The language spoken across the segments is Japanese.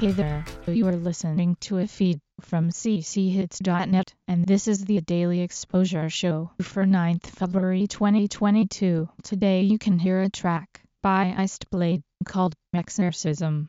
Hey there, you are listening to a feed from cchits.net, and this is the Daily Exposure Show for 9th February 2022. Today you can hear a track by Iced Blade called Exorcism.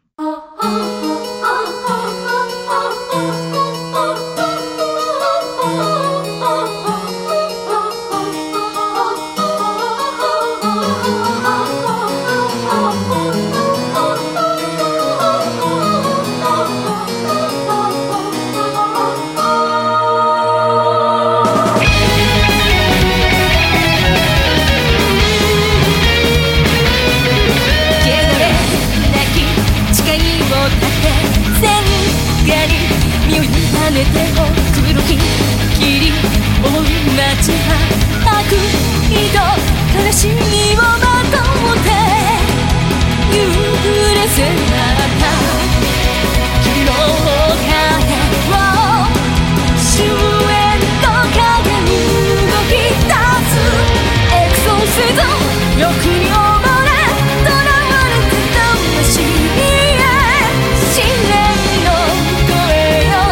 黒き霧を街は悪意と悲しみをまとって揺れ迫った君の影を終焉と影動き出すエクソシズム欲に溺れ囚われた魂試練の声よ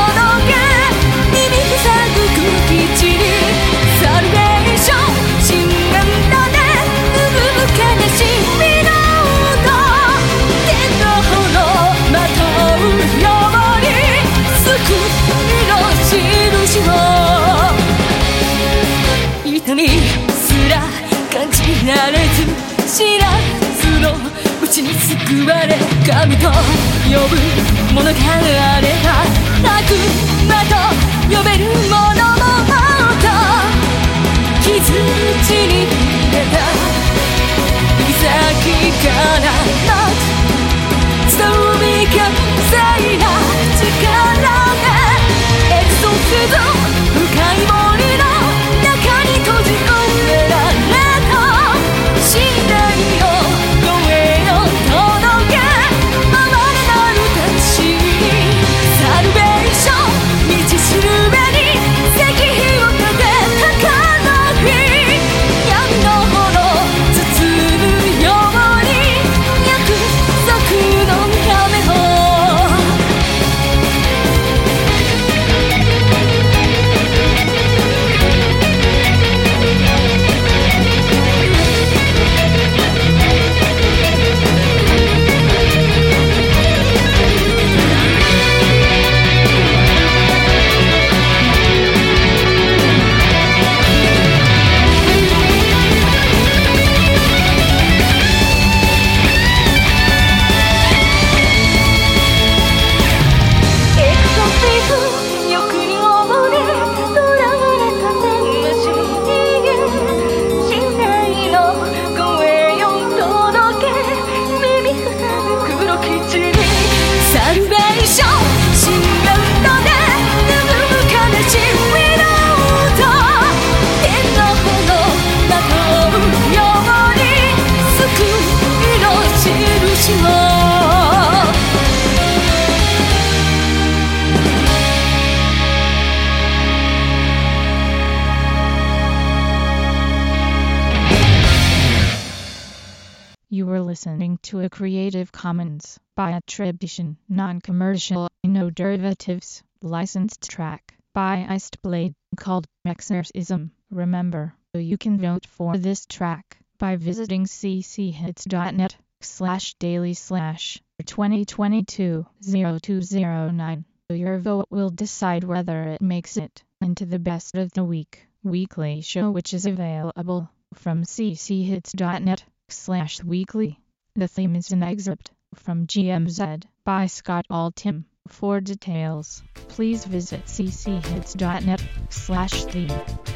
痛みすら感じられず知らずのうちに救われ神と呼ぶものがあれば悪魔と呼べるものももっと傷口に入れた指先からの包み隠せな力でエクソシズム深い森の中に閉じ込められた信頼の声を届け守れなる魂にサルベーション道しるべに石碑を立て高らび闇の炎包むように約束の雨を You were listening to a Creative Commons by attribution, non-commercial, no derivatives, licensed track by Iced Blade called Exorcism. Remember, you can vote for this track by visiting cchits.net/daily/2022-0209. Your vote will decide whether it makes it into the best of the week weekly show, which is available from cchits.net/weekly. The theme is an excerpt from GMZ by Scott Altham. For details, please visit cchits.net/theme.